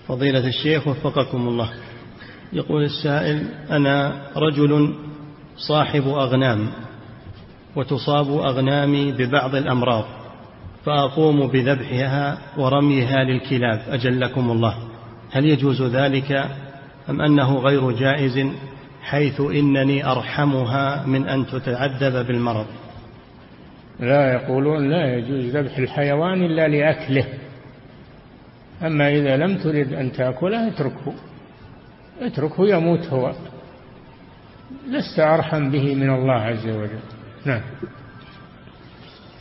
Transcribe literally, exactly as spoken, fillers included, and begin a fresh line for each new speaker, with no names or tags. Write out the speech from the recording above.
فضيلة الشيخ وفقكم الله، يقول السائل: أنا رجل صاحب أغنام وتصاب أغنامي ببعض الأمراض، فأقوم بذبحها ورميها للكلاب أجلكم الله، هل يجوز ذلك أم أنه غير جائز، حيث إنني أرحمها من أن تتعذب بالمرض؟
لا، يقولون لا يجوز ذبح الحيوان إلا لأكله، أما إذا لم ترد أن تأكله اتركه اتركه يموت هو، لست أرحم به من الله عز وجل. نعم.